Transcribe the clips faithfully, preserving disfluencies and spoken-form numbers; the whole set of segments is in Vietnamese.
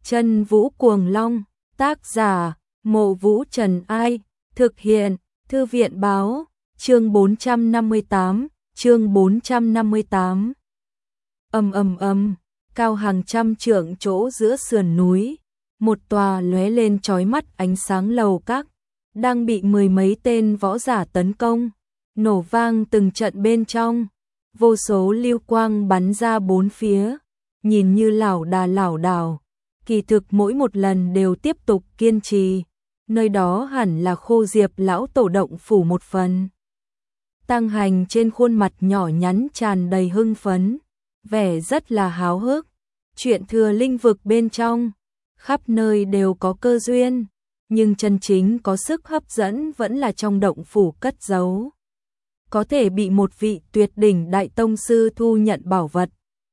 Chân Vũ Cuồng Long, tác giả, Mộ Vũ Trần Ai, thực hiện, Thư viện Báo, chương bốn trăm năm mươi tám, chương bốn trăm năm mươi tám. Ầm ầm ầm, cao hàng trăm trượng chỗ giữa sườn núi, một tòa lóe lên chói mắt ánh sáng lầu các, đang bị mười mấy tên võ giả tấn công, nổ vang từng trận bên trong, vô số lưu quang bắn ra bốn phía, nhìn như lảo đà lảo đảo, kỳ thực mỗi một lần đều tiếp tục kiên trì, nơi đó hẳn là Khô Diệp lão tổ động phủ một phần. Tăng Hành trên khuôn mặt nhỏ nhắn tràn đầy hưng phấn, vẻ rất là háo hức, chuyện thừa linh vực bên trong, khắp nơi đều có cơ duyên, nhưng chân chính có sức hấp dẫn vẫn là trong động phủ cất giấu. Có thể bị một vị tuyệt đỉnh đại tông sư thu nhận bảo vật,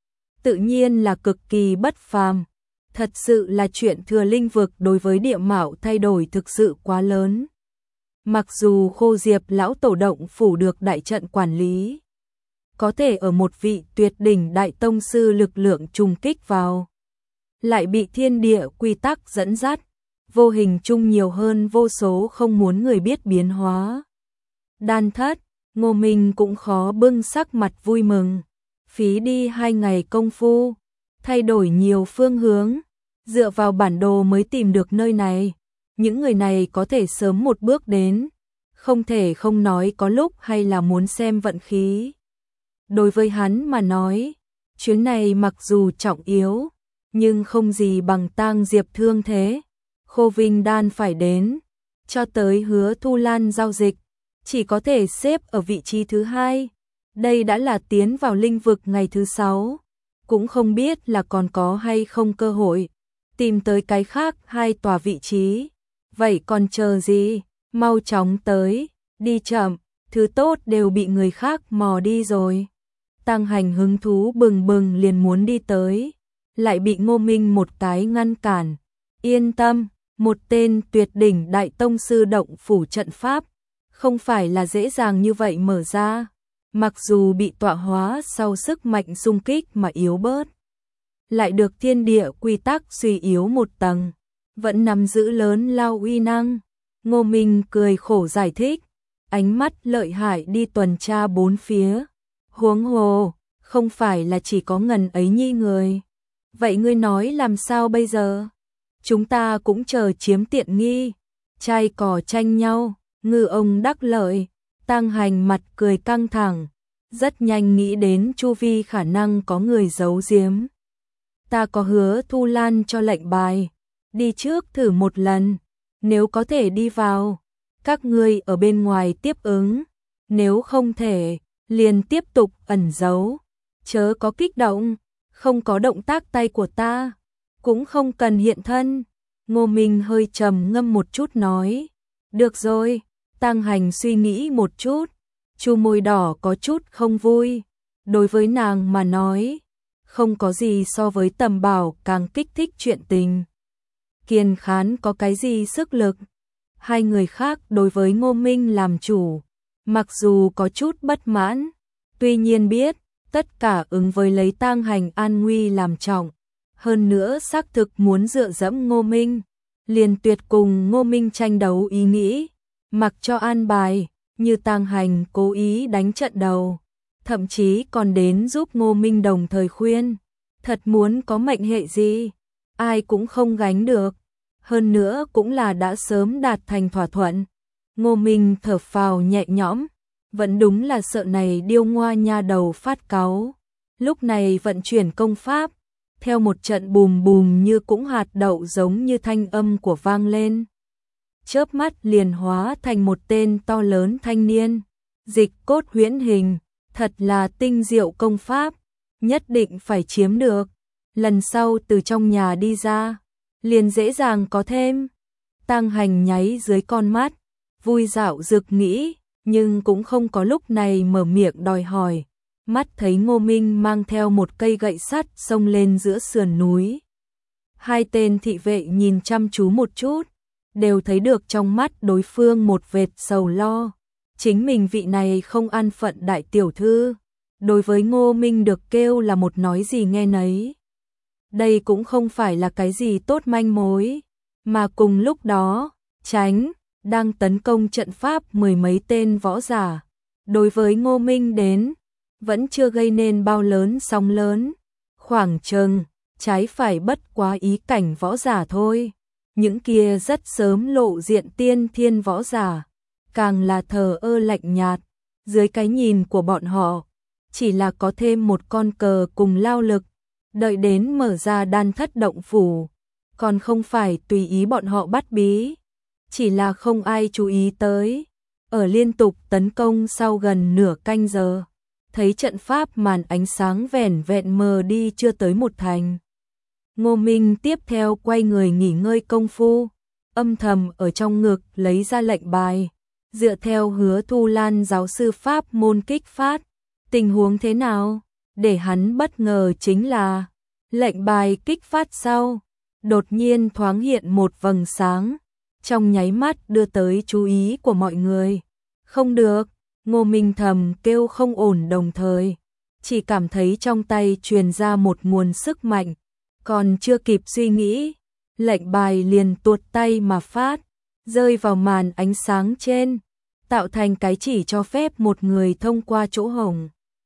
tự nhiên là cực kỳ bất phàm. Thật sự là chuyện thừa linh vực đối với địa mạo thay đổi thực sự quá lớn. Mặc dù Khô Diệp lão tổ động phủ được đại trận quản lý, có thể ở một vị tuyệt đỉnh đại tông sư lực lượng trùng kích vào, lại bị thiên địa quy tắc dẫn dắt, vô hình chung nhiều hơn vô số không muốn người biết biến hóa. Đan Thất, Ngô Minh cũng khó bưng sắc mặt vui mừng, phí đi hai ngày công phu, thay đổi nhiều phương hướng, dựa vào bản đồ mới tìm được nơi này. Những người này có thể sớm một bước đến, không thể không nói có lúc hay là muốn xem vận khí. Đối với hắn mà nói, chuyến này mặc dù trọng yếu, nhưng không gì bằng tang diệp thương thế. Khô Vinh Đan phải đến, cho tới Hứa Thu Lan giao dịch, chỉ có thể xếp ở vị trí thứ hai. Đây đã là tiến vào linh vực ngày thứ sáu, cũng không biết là còn có hay không cơ hội tìm tới cái khác hai tòa vị trí. Vậy còn chờ gì, mau chóng tới, đi chậm, thứ tốt đều bị người khác mò đi rồi. Tăng Hành hứng thú bừng bừng liền muốn đi tới, lại bị Ngô Minh một cái ngăn cản. Yên tâm, một tên tuyệt đỉnh đại tông sư động phủ trận pháp, không phải là dễ dàng như vậy mở ra, mặc dù bị tọa hóa sau sức mạnh xung kích mà yếu bớt, lại được thiên địa quy tắc suy yếu một tầng, vẫn nắm giữ lớn lao uy năng. Ngô Minh cười khổ giải thích, ánh mắt lợi hại đi tuần tra bốn phía. Huống hồ, không phải là chỉ có ngần ấy nhi người. Vậy ngươi nói làm sao bây giờ? Chúng ta cũng chờ chiếm tiện nghi, trai cò tranh nhau, ngư ông đắc lợi. Tăng Hành mặt cười căng thẳng, rất nhanh nghĩ đến chu vi khả năng có người giấu giếm. Ta có Hứa Thu Lan cho lệnh bài, đi trước thử một lần, nếu có thể đi vào, các ngươi ở bên ngoài tiếp ứng, nếu không thể, liền tiếp tục ẩn giấu, chớ có kích động, không có động tác tay của ta, cũng không cần hiện thân. Ngô Minh hơi trầm ngâm một chút nói, được rồi. Tăng Hành suy nghĩ một chút, chu môi đỏ có chút không vui, đối với nàng mà nói, không có gì so với Tầm Bảo càng kích thích chuyện tình. Kiên Khán có cái gì sức lực? Hai người khác đối với Ngô Minh làm chủ, mặc dù có chút bất mãn, tuy nhiên biết, tất cả ứng với lấy Tăng Hành an nguy làm trọng, hơn nữa xác thực muốn dựa dẫm Ngô Minh, liền tuyệt cùng Ngô Minh tranh đấu ý nghĩ, mặc cho an bài, như Tăng Hành cố ý đánh trận đầu, thậm chí còn đến giúp Ngô Minh đồng thời khuyên, thật muốn có mệnh hệ gì, ai cũng không gánh được, hơn nữa cũng là đã sớm đạt thành thỏa thuận. Ngô Minh thở phào nhẹ nhõm, vẫn đúng là sợ này điêu ngoa nha đầu phát cáu, lúc này vận chuyển công pháp, theo một trận bùm bùm như cũng hạt đậu giống như thanh âm của vang lên. Chớp mắt liền hóa thành một tên to lớn thanh niên, dịch cốt huyễn hình, thật là tinh diệu công pháp, nhất định phải chiếm được, lần sau từ trong nhà đi ra, liền dễ dàng có thêm. Tăng Hành nháy dưới con mắt, vui dạo dực nghĩ, nhưng cũng không có lúc này mở miệng đòi hỏi, mắt thấy Ngô Minh mang theo một cây gậy sắt xông lên giữa sườn núi. Hai tên thị vệ nhìn chăm chú một chút, đều thấy được trong mắt đối phương một vệt sầu lo, chính mình vị này không an phận đại tiểu thư, đối với Ngô Minh được kêu là một nói gì nghe nấy. đây cũng không phải là cái gì tốt manh mối, mà cùng lúc đó, Tránh đang tấn công trận pháp mười mấy tên võ giả. Đối với Ngô Minh đến, vẫn chưa gây nên bao lớn sóng lớn, khoảng chừng trái phải bất quá ý cảnh võ giả thôi. Những kia rất sớm lộ diện tiên thiên võ giả, càng là thờ ơ lạnh nhạt, dưới cái nhìn của bọn họ, chỉ là có thêm một con cờ cùng lao lực, đợi đến mở ra đan thất động phủ, còn không phải tùy ý bọn họ bắt bí, chỉ là không ai chú ý tới. Ở liên tục tấn công sau gần nửa canh giờ, thấy trận pháp màn ánh sáng vẻn vẹn mờ đi chưa tới một thành. Ngô Minh tiếp theo quay người nghỉ ngơi công phu, âm thầm ở trong ngực lấy ra lệnh bài, dựa theo Hứa Thu Lan giáo sư pháp môn kích phát. Tình huống thế nào? Để hắn bất ngờ chính là lệnh bài kích phát sau, đột nhiên thoáng hiện một vầng sáng, trong nháy mắt đưa tới chú ý của mọi người. Không được, Ngô Minh thầm kêu không ổn, đồng thời chỉ cảm thấy trong tay truyền ra một nguồn sức mạnh, còn chưa kịp suy nghĩ, lệnh bài liền tuột tay mà phát, rơi vào màn ánh sáng trên, tạo thành cái chỉ cho phép một người thông qua chỗ hổng.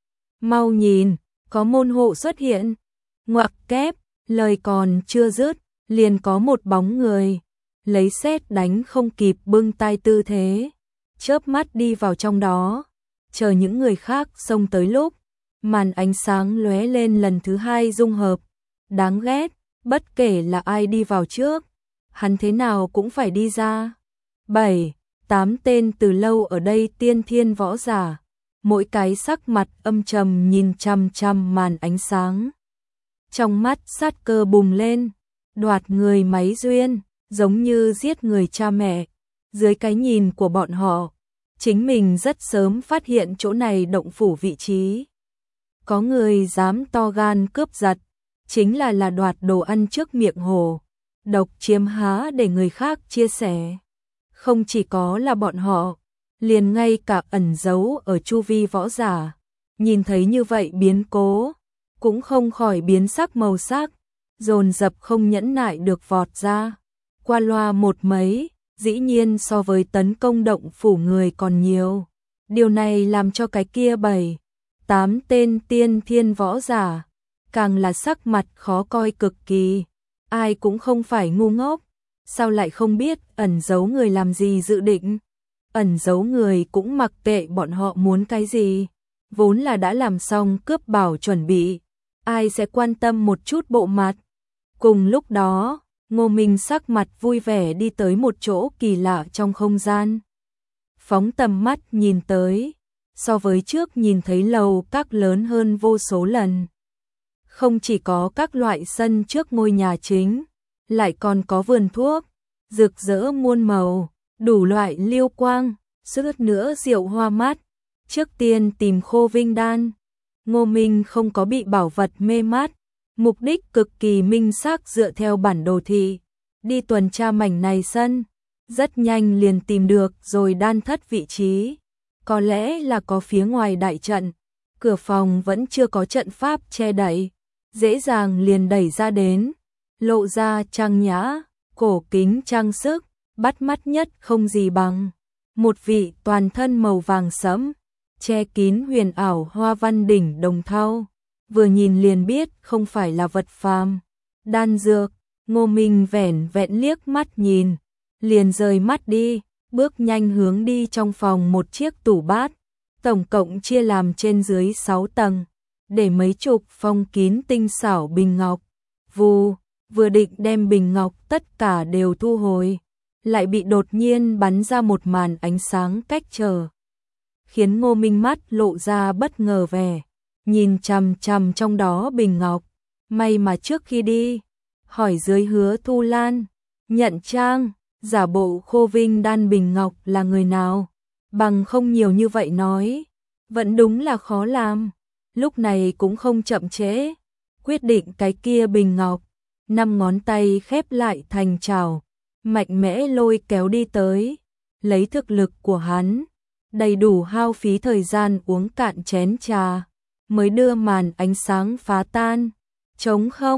Mau nhìn, có môn hộ xuất hiện. Ngoặc kép, lời còn chưa dứt, liền có một bóng người, lấy sét đánh không kịp bưng tay tư thế, chớp mắt đi vào trong đó, chờ những người khác xông tới lúc, màn ánh sáng lóe lên lần thứ hai dung hợp. Đáng ghét, bất kể là ai đi vào trước, hắn thế nào cũng phải đi ra. Bảy, tám tên từ lâu ở đây tiên thiên võ giả, mỗi cái sắc mặt âm trầm nhìn chằm chằm màn ánh sáng. Trong mắt sát cơ bùng lên, đoạt người máy duyên, giống như giết người cha mẹ. Dưới cái nhìn của bọn họ, chính mình rất sớm phát hiện chỗ này động phủ vị trí. Có người dám to gan cướp giật, chính là là đoạt đồ ăn trước miệng hồ, độc chiếm há để người khác chia sẻ. Không chỉ có là bọn họ, liền ngay cả ẩn giấu ở chu vi võ giả, nhìn thấy như vậy biến cố, cũng không khỏi biến sắc màu sắc, dồn dập không nhẫn nại được vọt ra. Qua loa một mấy, dĩ nhiên so với tấn công động phủ người còn nhiều. Điều này làm cho cái kia bảy, tám tên tiên thiên võ giả, càng là sắc mặt khó coi cực kỳ. Ai cũng không phải ngu ngốc, sao lại không biết ẩn giấu người làm gì dự định. Ẩn giấu người cũng mặc kệ bọn họ muốn cái gì, vốn là đã làm xong cướp bảo chuẩn bị, ai sẽ quan tâm một chút bộ mặt. Cùng lúc đó, Ngô Minh sắc mặt vui vẻ đi tới một chỗ kỳ lạ trong không gian. Phóng tầm mắt nhìn tới, so với trước nhìn thấy lầu các lớn hơn vô số lần. Không chỉ có các loại sân trước ngôi nhà chính, lại còn có vườn thuốc, rực rỡ muôn màu, đủ loại liêu quang, suýt nữa rượu hoa mát. Trước tiên tìm Khô Vinh Đan, Ngô Minh không có bị bảo vật mê mát, mục đích cực kỳ minh xác, dựa theo bản đồ thị, đi tuần tra mảnh này sân, rất nhanh liền tìm được rồi đan thất vị trí. Có lẽ là có phía ngoài đại trận, cửa phòng vẫn chưa có trận pháp che đậy, dễ dàng liền đẩy ra đến, lộ ra trang nhã, cổ kính trang sức, bắt mắt nhất không gì bằng. Một vị toàn thân màu vàng sẫm, che kín huyền ảo hoa văn đỉnh đồng thau, vừa nhìn liền biết không phải là vật phàm. Đan dược, Ngô Minh vẻn vẹn liếc mắt nhìn, liền rời mắt đi, bước nhanh hướng đi trong phòng một chiếc tủ bát, tổng cộng chia làm trên dưới sáu tầng, để mấy chục phong kín tinh xảo bình ngọc. Vù, vừa định đem bình ngọc tất cả đều thu hồi, lại bị đột nhiên bắn ra một màn ánh sáng cách trở, khiến Ngô Minh mắt lộ ra bất ngờ vẻ, nhìn chằm chằm trong đó bình ngọc. May mà trước khi đi, hỏi dưới Hứa Thu Lan, nhận trang, giả bộ Khô Vinh Đan bình ngọc là người nào, bằng không nhiều như vậy nói, vẫn đúng là khó làm. Lúc này cũng không chậm trễ, quyết định cái kia bình ngọc, năm ngón tay khép lại thành chảo, mạnh mẽ lôi kéo đi tới. Lấy thực lực của hắn, đầy đủ hao phí thời gian uống cạn chén trà, mới đưa màn ánh sáng phá tan. Trống không,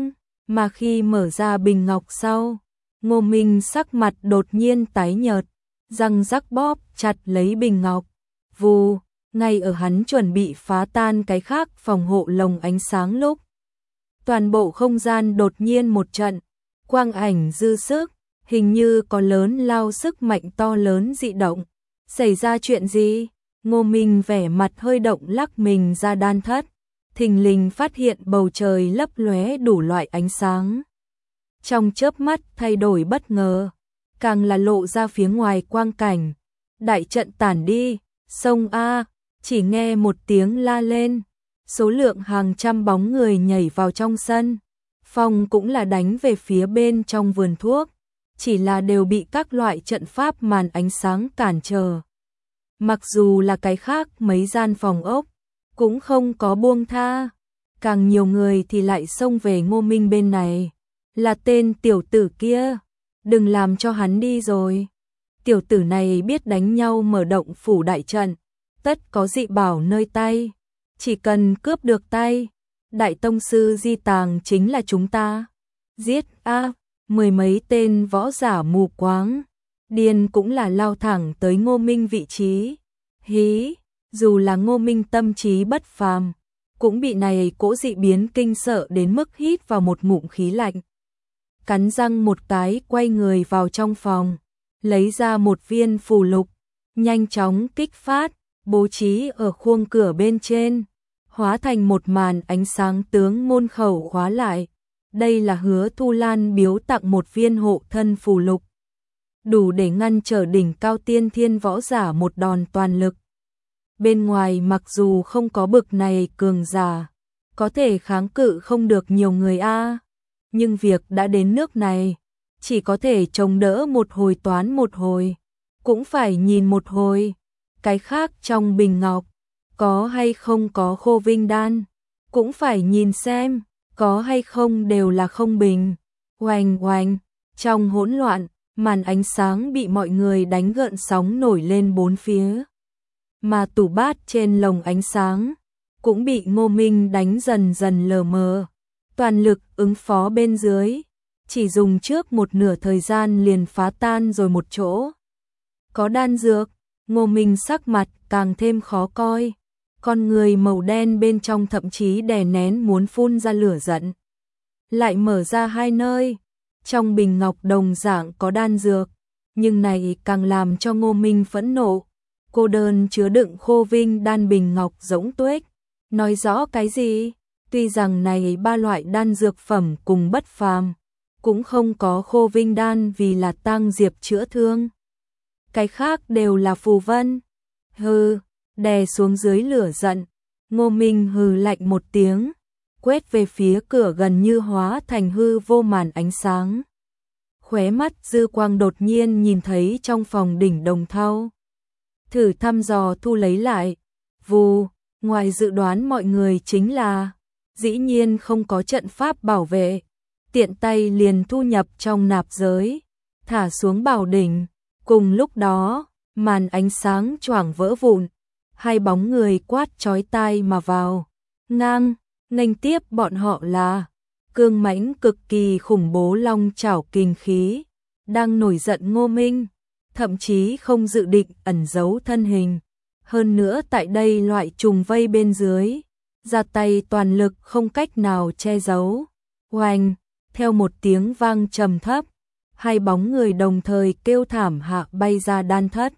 Mà khi mở ra bình ngọc sau, Ngô Minh sắc mặt đột nhiên tái nhợt, răng rắc bóp chặt lấy bình ngọc. Vù, ngay ở hắn chuẩn bị phá tan cái khác phòng hộ lồng ánh sáng lúc. Toàn bộ không gian đột nhiên một trận, quang ảnh dư sức, hình như có lớn lao sức mạnh to lớn dị động. Xảy ra chuyện gì? Ngô Minh vẻ mặt hơi động lắc mình ra đan thất, thình lình phát hiện bầu trời lấp lóe đủ loại ánh sáng. Trong chớp mắt thay đổi bất ngờ, càng là lộ ra phía ngoài quang cảnh. Đại trận tản đi, sông A, chỉ nghe một tiếng la lên, số lượng hàng trăm bóng người nhảy vào trong sân. Phong cũng là đánh về phía bên trong vườn thuốc, chỉ là đều bị các loại trận pháp màn ánh sáng cản trở. Mặc dù là cái khác mấy gian phòng ốc, cũng không có buông tha, càng nhiều người thì lại xông về Ngô Minh bên này. Là tên tiểu tử kia, đừng làm cho hắn đi rồi. Tiểu tử này biết đánh nhau mở động phủ đại trận, tất có dị bảo nơi tay, chỉ cần cướp được tay, đại tông sư di tàng chính là chúng ta. Giết a, mười mấy tên võ giả mù quáng, điên cũng là lao thẳng tới Ngô Minh vị trí. Hí, dù là Ngô Minh tâm trí bất phàm, cũng bị này cỗ dị biến kinh sợ đến mức hít vào một ngụm khí lạnh. Cắn răng một cái quay người vào trong phòng, lấy ra một viên phù lục, nhanh chóng kích phát, bố trí ở khuôn cửa bên trên, hóa thành một màn ánh sáng tướng môn khẩu khóa lại. Đây là Hứa Thu Lan biếu tặng một viên hộ thân phù lục, đủ để ngăn trở đỉnh cao tiên thiên võ giả một đòn toàn lực. Bên ngoài mặc dù không có bực này cường giả, có thể kháng cự không được nhiều người a, nhưng việc đã đến nước này, chỉ có thể chống đỡ một hồi toán một hồi, cũng phải nhìn một hồi. Cái khác trong bình ngọc, có hay không có khô vinh đan, cũng phải nhìn xem, có hay không đều là không bình. Oanh oanh, trong hỗn loạn, màn ánh sáng bị mọi người đánh gợn sóng nổi lên bốn phía. Mà tủ bát trên lồng ánh sáng, cũng bị Ngô Minh đánh dần dần lờ mờ. Toàn lực ứng phó bên dưới, chỉ dùng trước một nửa thời gian liền phá tan rồi một chỗ. Có đan dược, Ngô Minh sắc mặt càng thêm khó coi, con người màu đen bên trong thậm chí đè nén muốn phun ra lửa giận. Lại mở ra hai nơi, trong bình ngọc đồng dạng có đan dược, nhưng này càng làm cho Ngô Minh phẫn nộ. Cô đơn chứa đựng khô vinh đan bình ngọc rỗng tuếch, nói rõ cái gì? Tuy rằng này ba loại đan dược phẩm cùng bất phàm, cũng không có khô vinh đan vì là tăng diệp chữa thương. Cái khác đều là phù vân. Hừ, đè xuống dưới lửa giận, Ngô Minh hừ lạnh một tiếng, quét về phía cửa gần như hóa thành hư vô màn ánh sáng. Khóe mắt dư quang đột nhiên nhìn thấy trong phòng đỉnh đồng thau. Thử thăm dò thu lấy lại. Vù, ngoài dự đoán mọi người chính là, dĩ nhiên không có trận pháp bảo vệ, tiện tay liền thu nhập trong nạp giới, thả xuống bảo đỉnh. Cùng lúc đó, màn ánh sáng choảng vỡ vụn, hai bóng người quát chói tai mà vào. Ngang, nghênh tiếp bọn họ là cương mãnh cực kỳ khủng bố long chảo kinh khí, đang nổi giận Ngô Minh, thậm chí không dự định ẩn giấu thân hình. Hơn nữa tại đây loại trùng vây bên dưới, ra tay toàn lực không cách nào che giấu. Oanh, theo một tiếng vang trầm thấp, hai bóng người đồng thời kêu thảm hạ bay ra đan thất.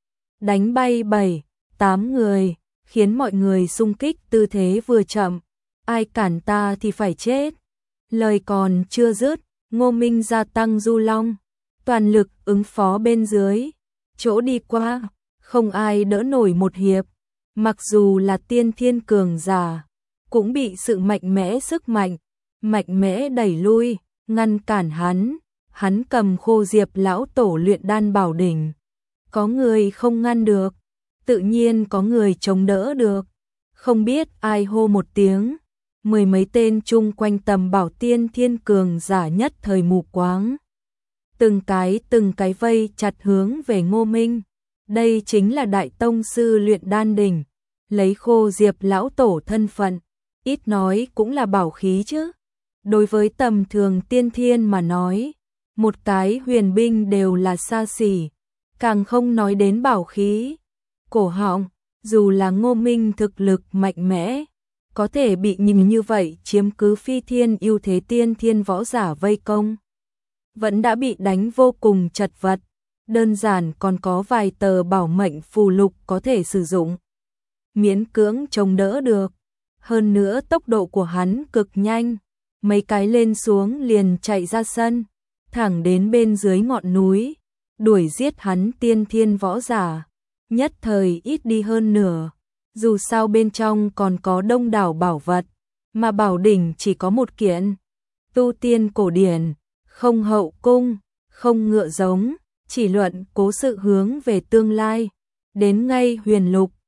Đánh bay bảy, tám người, khiến mọi người xung kích tư thế vừa chậm. Ai cản ta thì phải chết. Lời còn chưa dứt, Ngô Minh gia tăng du long, toàn lực ứng phó bên dưới. Chỗ đi qua, không ai đỡ nổi một hiệp. Mặc dù là tiên thiên cường giả, cũng bị sự mạnh mẽ sức mạnh, mạnh mẽ đẩy lui, ngăn cản hắn. Hắn cầm khô diệp lão tổ luyện đan bảo đỉnh. Có người không ngăn được, tự nhiên có người chống đỡ được. Không biết ai hô một tiếng, mười mấy tên chung quanh tầm bảo tiên thiên cường giả nhất thời mù quáng. Từng cái từng cái vây chặt hướng về Ngô Minh. Đây chính là đại tông sư luyện đan đỉnh, lấy khô diệp lão tổ thân phận, ít nói cũng là bảo khí chứ. Đối với tầm thường tiên thiên mà nói, một cái huyền binh đều là xa xỉ, càng không nói đến bảo khí, cổ họng, dù là Ngô Minh thực lực mạnh mẽ, có thể bị nhìn như vậy chiếm cứ phi thiên ưu thế tiên thiên võ giả vây công, vẫn đã bị đánh vô cùng chật vật, đơn giản còn có vài tờ bảo mệnh phù lục có thể sử dụng, miễn cưỡng chống đỡ được. Hơn nữa tốc độ của hắn cực nhanh, mấy cái lên xuống liền chạy ra sân, thẳng đến bên dưới ngọn núi, đuổi giết hắn tiên thiên võ giả, nhất thời ít đi hơn nửa. Dù sao bên trong còn có đông đảo bảo vật, mà bảo đỉnh chỉ có một kiện, tu tiên cổ điển, không hậu cung, không ngựa giống, chỉ luận cố sự hướng về tương lai, đến ngay huyền lục,